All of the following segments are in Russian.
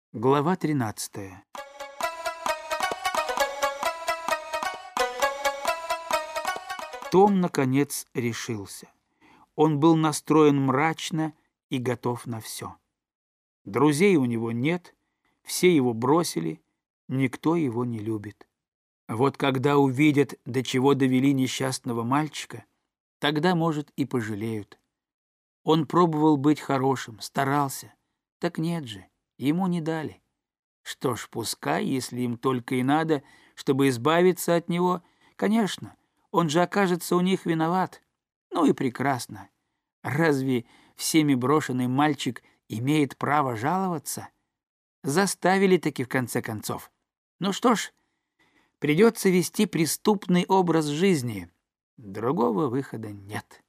Глава 13. Том, наконец, решился. Он был настроен мрачно и готов на все. Друзей у него нет, все его бросили, никто его не любит. Вот когда увидят, до чего довели несчастного мальчика, тогда, может, и пожалеют. Он пробовал быть хорошим, старался. Так нет же, ему не дали. Что ж, пускай, если им только и надо, чтобы избавиться от него, конечно, он же окажется у них виноват. Ну и прекрасно. Разве всеми брошенный мальчик имеет право жаловаться? Заставили-таки в конце концов. Ну что ж, придется вести преступный образ жизни. Другого выхода нет.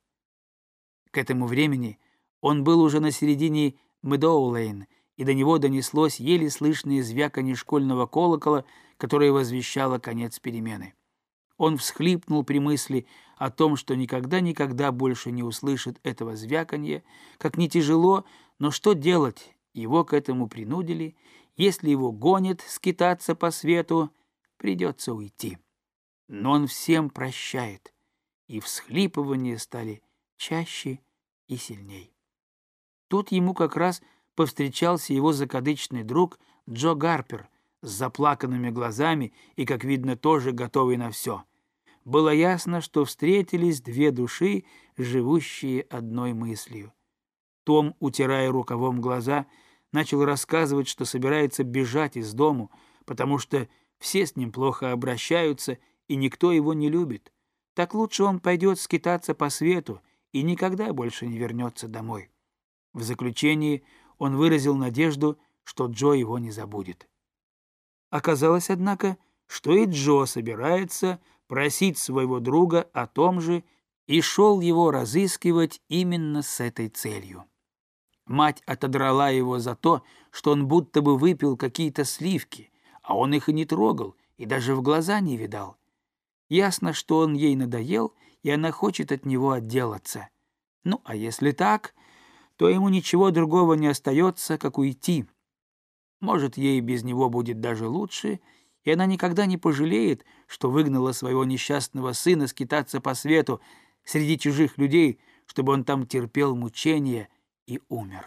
К этому времени он был уже на середине Медоу-Лейн, и до него донеслось еле слышное звяканье школьного колокола, которое возвещало конец перемены. Он всхлипнул при мысли о том, что никогда больше не услышит этого звяканья. Как ни тяжело, но что делать? Его к этому принудили. Если его гонят скитаться по свету, придется уйти. Но он всем прощает, и всхлипывания стали чаще и сильней. Тут ему как раз повстречался его закадычный друг Джо Гарпер с заплаканными глазами и, как видно, тоже готовый на все. Было ясно, что встретились две души, живущие одной мыслью. Том, утирая рукавом глаза, начал рассказывать, что собирается бежать из дому, потому что все с ним плохо обращаются, и никто его не любит. Так лучше он пойдет скитаться по свету и никогда больше не вернется домой. В заключении он выразил надежду, что Джо его не забудет. Оказалось, однако, что и Джо собирается просить своего друга о том же и шел его разыскивать именно с этой целью. Мать отодрала его за то, что он будто бы выпил какие-то сливки, а он их и не трогал, и даже в глаза не видал. Ясно, что он ей надоел, и она хочет от него отделаться. Ну, а если так, то ему ничего другого не остается, как уйти. Может, ей без него будет даже лучше, и она никогда не пожалеет, что выгнала своего несчастного сына скитаться по свету среди чужих людей, чтобы он там терпел мучения и умер.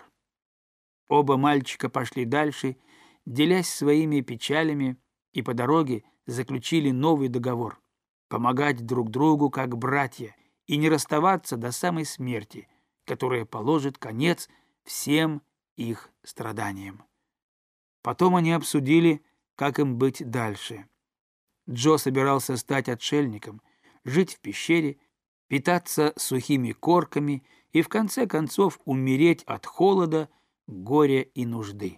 Оба мальчика пошли дальше, делясь своими печалями, и по дороге заключили новый договор — помогать друг другу как братья и не расставаться до самой смерти, которая положит конец всем их страданиям. Потом они обсудили, как им быть дальше. Джо собирался стать отшельником, жить в пещере, питаться сухими корками и, в конце концов, умереть от холода, горя и нужды.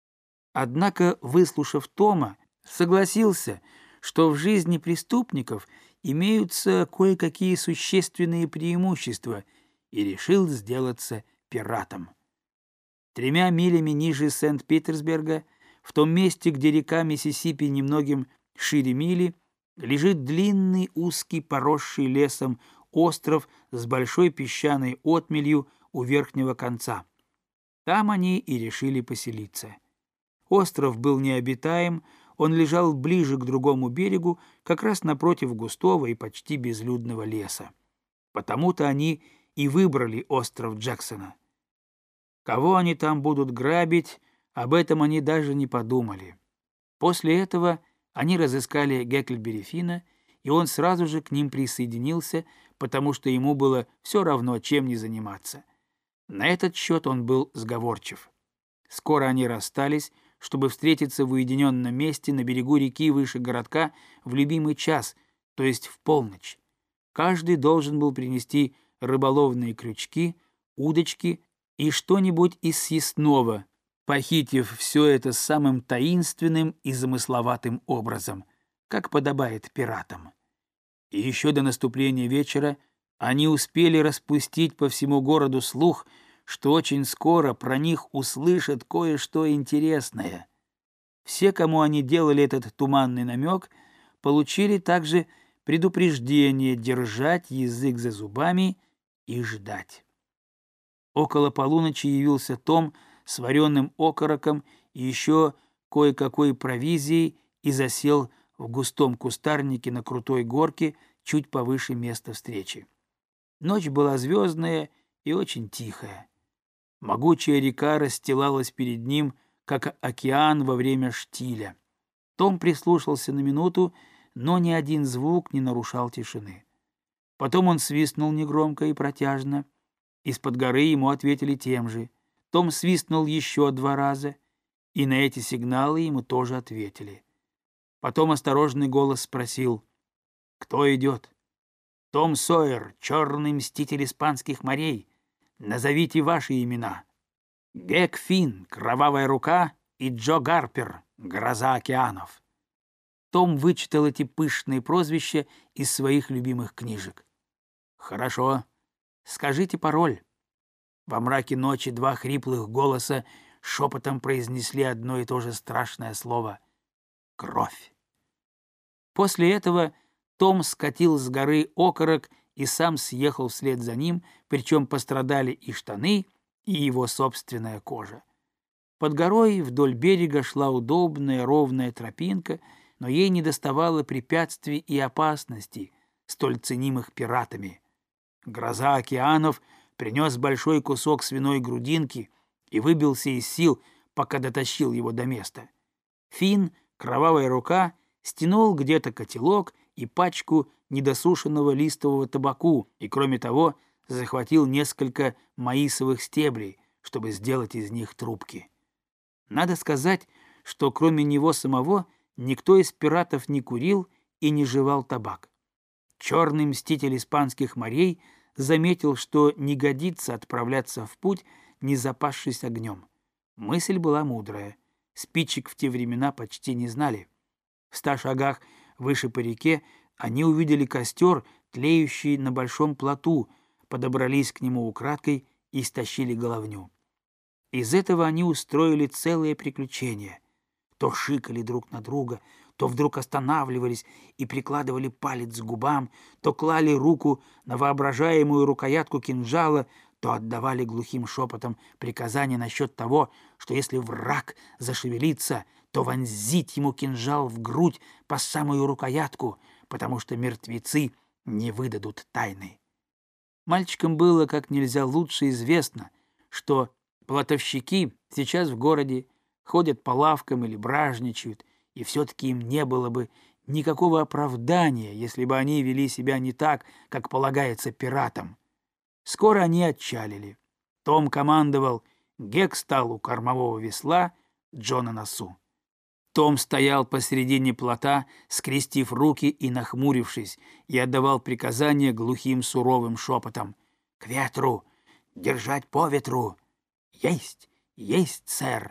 Однако, выслушав Тома, согласился, что в жизни преступников имеются кое-какие существенные преимущества, и решил сделаться пиратом. 3 милями ниже Сент-Питерсберга, в том месте, где река Миссисипи немногим шире мили, лежит длинный, узкий, поросший лесом остров с большой песчаной отмелью у верхнего конца. Там они и решили поселиться. Остров был необитаем, он лежал ближе к другому берегу, как раз напротив густого и почти безлюдного леса. Потому-то они и выбрали остров Джексона. Кого они там будут грабить, об этом они даже не подумали. После этого они разыскали Гекльберри Финна, и он сразу же к ним присоединился, потому что ему было все равно, чем не заниматься. На этот счет он был сговорчив. Скоро они расстались, чтобы встретиться в уединенном месте на берегу реки выше городка в любимый час, то есть в полночь. Каждый должен был принести рыболовные крючки, удочки и что-нибудь из съестного, похитив все это самым таинственным и замысловатым образом, как подобает пиратам. И еще до наступления вечера они успели распустить по всему городу слух, что очень скоро про них услышат кое-что интересное. Все, кому они делали этот туманный намек, получили также предупреждение держать язык за зубами и ждать. Около полуночи явился Том с вареным окороком и еще кое-какой провизией и засел в густом кустарнике на крутой горке чуть повыше места встречи. Ночь была звездная и очень тихая. Могучая река расстилалась перед ним, как океан во время штиля. Том прислушался на минуту, но ни один звук не нарушал тишины. Потом он свистнул негромко и протяжно. Из-под горы ему ответили тем же. Том свистнул еще 2 раза, и на эти сигналы ему тоже ответили. Потом осторожный голос спросил: «Кто идет?» «Том Сойер, черный мститель испанских морей. Назовите ваши имена». «Гек Финн, кровавая рука, и Джо Гарпер, гроза океанов». Том вычитал эти пышные прозвища из своих любимых книжек. «Хорошо. Скажите пароль». Во мраке ночи 2 хриплых голоса шепотом произнесли одно и то же страшное слово — «Кровь». После этого Том скатил с горы окорок и сам съехал вслед за ним, причем пострадали и штаны, и его собственная кожа. Под горой вдоль берега шла удобная ровная тропинка, но ей недоставало препятствий и опасностей, столь ценимых пиратами. Гроза океанов принес большой кусок свиной грудинки и выбился из сил, пока дотащил его до места. Финн, кровавая рука, стянул где-то котелок и пачку недосушенного листового табаку и, кроме того, захватил несколько маисовых стеблей, чтобы сделать из них трубки. Надо сказать, что кроме него самого никто из пиратов не курил и не жевал табак. Черный мститель испанских морей заметил, что не годится отправляться в путь, не запасшись огнем. Мысль была мудрая. Спичек в те времена почти не знали. В 100 шагах выше по реке они увидели костер, тлеющий на большом плоту, подобрались к нему украдкой и стащили головню. Из этого они устроили целое приключение. То шикали друг на друга, то вдруг останавливались и прикладывали палец к губам, то клали руку на воображаемую рукоятку кинжала, то отдавали глухим шепотом приказания насчет того, что если враг зашевелится, то вонзить ему кинжал в грудь по самую рукоятку, потому что мертвецы не выдадут тайны. Мальчикам было как нельзя лучше известно, что плотовщики сейчас в городе ходят по лавкам или бражничают, и все-таки им не было бы никакого оправдания, если бы они вели себя не так, как полагается пиратам. Скоро они отчалили. Том командовал, Гек стал у кормового весла, Джо на носу. Том стоял посредине плота, скрестив руки и нахмурившись, и отдавал приказания глухим суровым шепотом. «К ветру! Держать по ветру! Есть! Есть, сэр!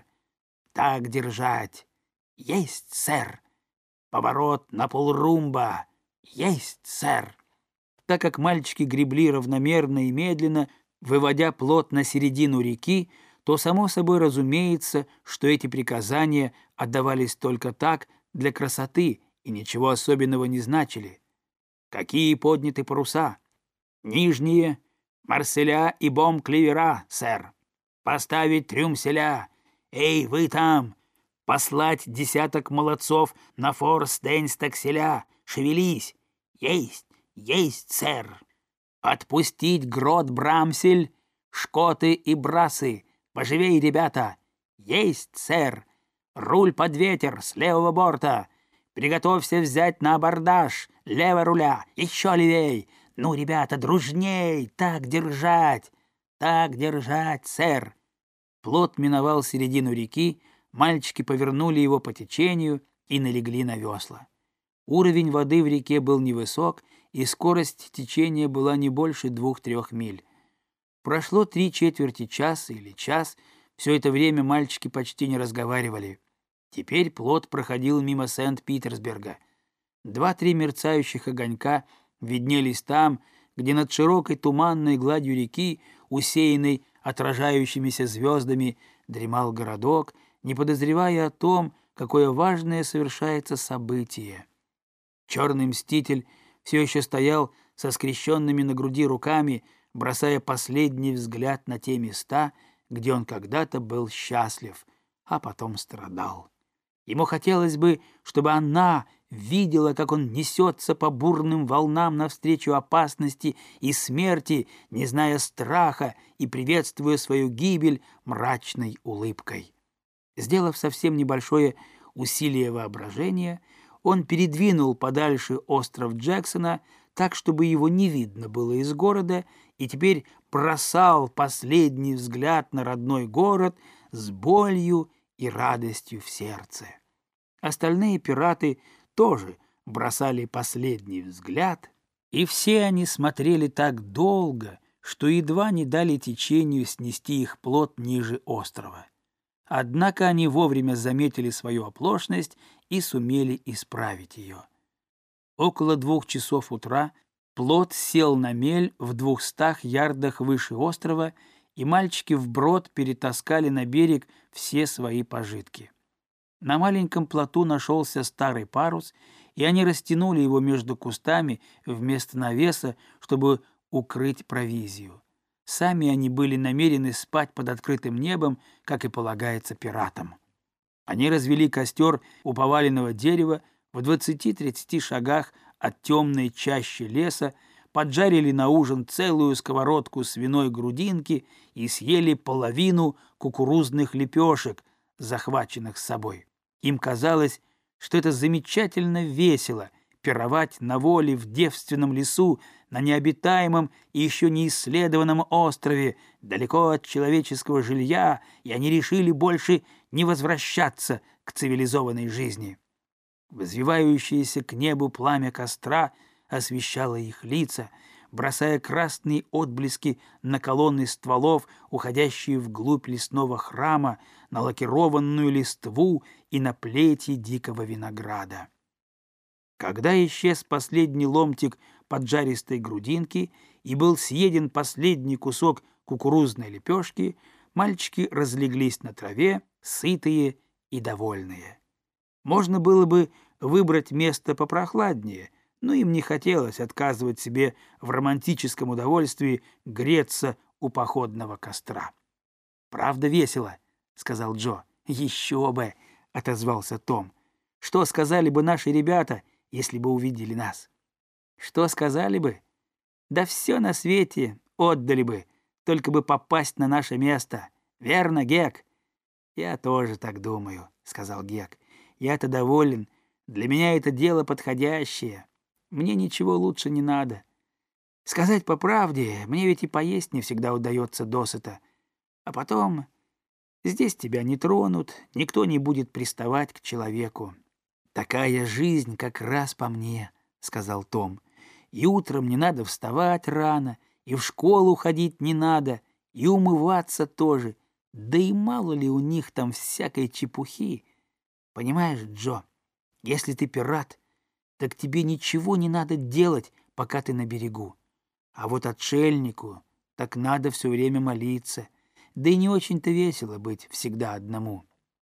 Так держать! Есть, сэр! Поворот на полрумба! Есть, сэр!» Так как мальчики гребли равномерно и медленно, выводя плот на середину реки, то само собой разумеется, что эти приказания отдавались только так, для красоты, и ничего особенного не значили. «Какие подняты паруса?» «Нижние, марселя и бом-клевера, сэр. Поставить трюмселя. Эй, вы там! Послать 10 молодцов на форс-день-стакселя. Шевелись! Есть! Есть, сэр! Отпустить грот-брамсель, шкоты и брасы. Поживей, ребята! Есть, сэр! Руль под ветер с левого борта. Приготовься взять на абордаж. Лево руля, еще левей. Ну, ребята, дружней! Так держать! Так держать, сэр!» Плот миновал середину реки, мальчики повернули его по течению и налегли на весла. Уровень воды в реке был невысок, и скорость течения была не больше 2-3 миль. Прошло 3/4 часа или час, все это время мальчики почти не разговаривали. Теперь плот проходил мимо Сент-Питерсберга. 2-3 мерцающих огонька виднелись там, где над широкой туманной гладью реки, усеянной отражающимися звездами, дремал городок, не подозревая о том, какое важное совершается событие. Черный мститель все еще стоял со скрещенными на груди руками, бросая последний взгляд на те места, где он когда-то был счастлив, а потом страдал. Ему хотелось бы, чтобы она видела, как он несется по бурным волнам навстречу опасности и смерти, не зная страха и приветствуя свою гибель мрачной улыбкой. Сделав совсем небольшое усилие воображения, он передвинул подальше остров Джексона так, чтобы его не видно было из города, и теперь бросал последний взгляд на родной город с болью и радостью в сердце. Остальные пираты тоже бросали последний взгляд, и все они смотрели так долго, что едва не дали течению снести их плот ниже острова. Однако они вовремя заметили свою оплошность и сумели исправить ее. Около 2 часов утра плот сел на мель в 200 ярдах выше острова, и мальчики вброд перетаскали на берег все свои пожитки. На маленьком плоту нашелся старый парус, и они растянули его между кустами вместо навеса, чтобы укрыть провизию. Сами они были намерены спать под открытым небом, как и полагается пиратам. Они развели костер у поваленного дерева в 20-30 шагах от темной чащи леса, поджарили на ужин целую сковородку свиной грудинки и съели половину кукурузных лепешек, захваченных с собой. Им казалось, что это замечательно весело — пировать на воле в девственном лесу, на необитаемом и еще не исследованном острове, далеко от человеческого жилья, и они решили больше не возвращаться к цивилизованной жизни. Взвивающееся к небу пламя костра освещало их лица, бросая красные отблески на колонны стволов, уходящие вглубь лесного храма, на лакированную листву и на плети дикого винограда. Когда исчез последний ломтик поджаристой грудинки и был съеден последний кусок кукурузной лепешки, мальчики разлеглись на траве, сытые и довольные. Можно было бы выбрать место попрохладнее, но им не хотелось отказывать себе в романтическом удовольствии греться у походного костра. «Правда весело», — сказал Джо. «Еще бы», — отозвался Том. «Что сказали бы наши ребята, если бы увидели нас?» «Что сказали бы? Да все на свете отдали бы, только бы попасть на наше место. Верно, Гек?» «Я тоже так думаю», — сказал Гек. «Я-то доволен. Для меня это дело подходящее. Мне ничего лучше не надо. Сказать по правде, мне ведь и поесть не всегда удается досыта. А потом здесь тебя не тронут, никто не будет приставать к человеку. Такая жизнь как раз по мне», — сказал Том. «И утром не надо вставать рано, и в школу ходить не надо, и умываться тоже. Да и мало ли у них там всякой чепухи. Понимаешь, Джо, если ты пират, так тебе ничего не надо делать, пока ты на берегу. А вот отшельнику так надо все время молиться. Да и не очень-то весело быть всегда одному».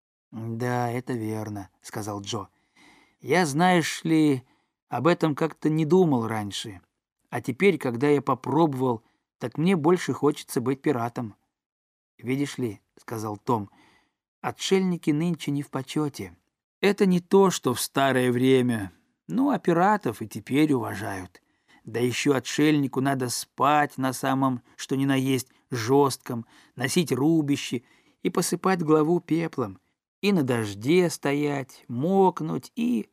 «Да, это верно», — сказал Джо. «Я, знаешь ли, об этом как-то не думал раньше. А теперь, когда я попробовал, так мне больше хочется быть пиратом». «Видишь ли», — сказал Том, — «отшельники нынче не в почете. Это не то, что в старое время. Ну, а пиратов и теперь уважают. Да еще отшельнику надо спать на самом, что ни на есть, жестком, носить рубище и посыпать голову пеплом, и на дожде стоять, мокнуть и...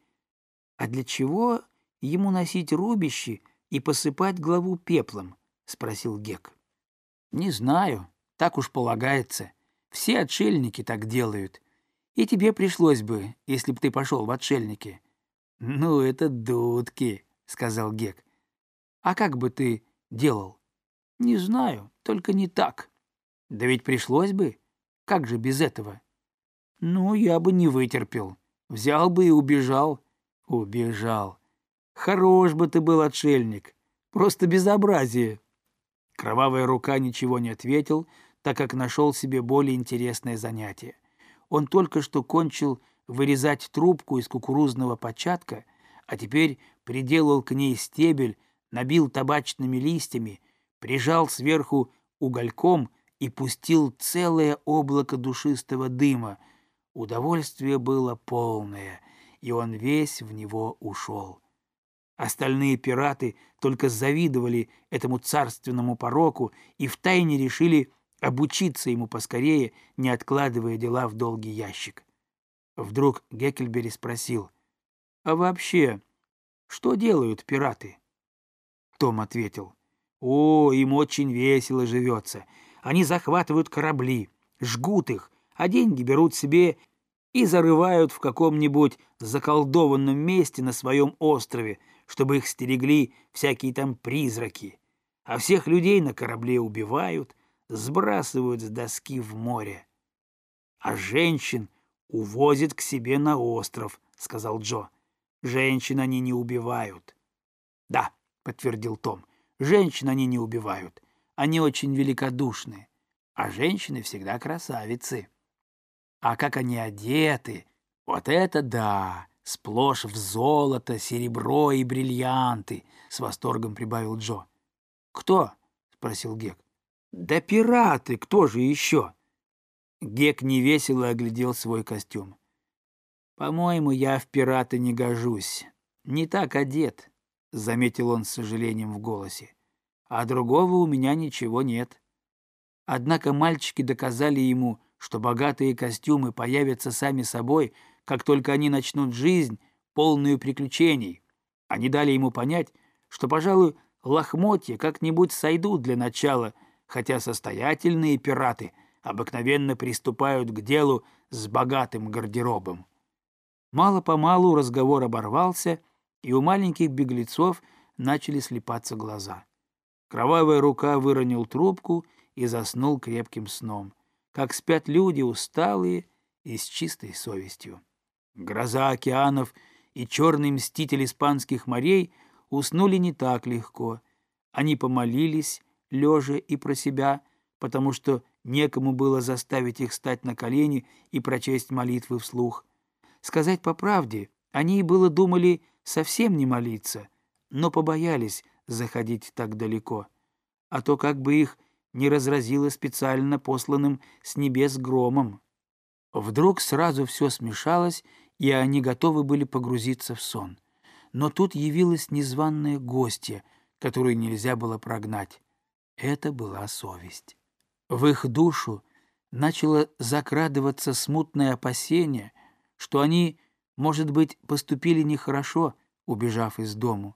А для чего ему носить рубище и посыпать голову пеплом? — спросил Гек. — Не знаю, так уж полагается. Все отшельники так делают. И тебе пришлось бы, если б ты пошел в отшельники. — Ну, это дудки, — сказал Гек. — А как бы ты делал? — Не знаю, только не так. — Да ведь пришлось бы. Как же без этого? — Ну, я бы не вытерпел. Взял бы и убежал. — Убежал. Хорош бы ты был отшельник. Просто безобразие. Кровавая рука ничего не ответил, так как нашел себе более интересное занятие. Он только что кончил вырезать трубку из кукурузного початка, а теперь приделал к ней стебель, набил табачными листьями, прижал сверху угольком и пустил целое облако душистого дыма. Удовольствие было полное, и он весь в него ушел. Остальные пираты только завидовали этому царственному пороку и втайне решили обучиться ему поскорее, не откладывая дела в долгий ящик. Вдруг Гекльберри спросил: «А вообще, что делают пираты?» Том ответил: «О, им очень весело живется. Они захватывают корабли, жгут их, а деньги берут себе и зарывают в каком-нибудь заколдованном месте на своем острове, чтобы их стерегли всякие там призраки. А всех людей на корабле убивают, сбрасывают с доски в море. А женщин увозят к себе на остров», — сказал Джо. «Женщин они не убивают». «Да», — подтвердил Том, — «женщин они не убивают. Они очень великодушны, а женщины всегда красавицы. А как они одеты, вот это да, сплошь в золото, серебро и бриллианты», — с восторгом прибавил Джо. «Кто?» — спросил Гек. «Да пираты, кто же еще?» Гек невесело оглядел свой костюм. «По-моему, я в пираты не гожусь. Не так одет», — заметил он с сожалением в голосе. «А другого у меня ничего нет». Однако мальчики доказали ему, что богатые костюмы появятся сами собой, как только они начнут жизнь, полную приключений. Они дали ему понять, что, пожалуй, лохмотья как-нибудь сойдут для начала, хотя состоятельные пираты обыкновенно приступают к делу с богатым гардеробом. Мало-помалу разговор оборвался, и у маленьких беглецов начали слипаться глаза. Кровавая рука выронил трубку и заснул крепким сном, как спят люди усталые и с чистой совестью. Гроза океанов и черный мститель испанских морей уснули не так легко. Они помолились, лежа и про себя, потому что некому было заставить их встать на колени и прочесть молитвы вслух. Сказать по правде, они и было думали совсем не молиться, но побоялись заходить так далеко, а то как бы их не разразило специально посланным с небес громом. Вдруг сразу все смешалось, и они готовы были погрузиться в сон. Но тут явилась незваная гостья, которую нельзя было прогнать. Это была совесть. В их душу начало закрадываться смутное опасение, что они, может быть, поступили нехорошо, убежав из дому.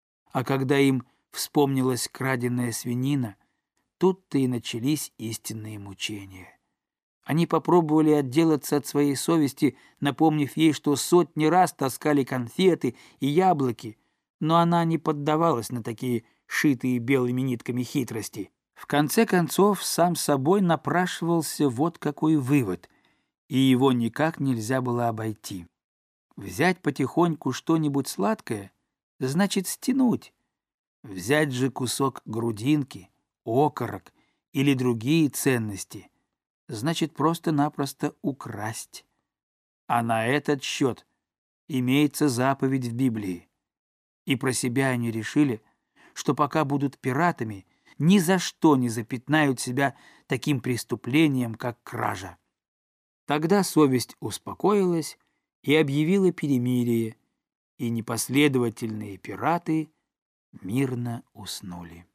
А когда им вспомнилась краденая свинина, тут-то и начались истинные мучения. Они попробовали отделаться от своей совести, напомнив ей, что сотни раз таскали конфеты и яблоки, но она не поддавалась на такие шитые белыми нитками хитрости. В конце концов, сам собой напрашивался вот какой вывод, и его никак нельзя было обойти. Взять потихоньку что-нибудь сладкое — значит стянуть. Взять же кусок грудинки, окорок или другие ценности — значит просто-напросто украсть. А на этот счет имеется заповедь в Библии. И про себя они решили, что пока будут пиратами, ни за что не запятнают себя таким преступлением, как кража. Тогда совесть успокоилась и объявила перемирие, и непоследовательные пираты мирно уснули.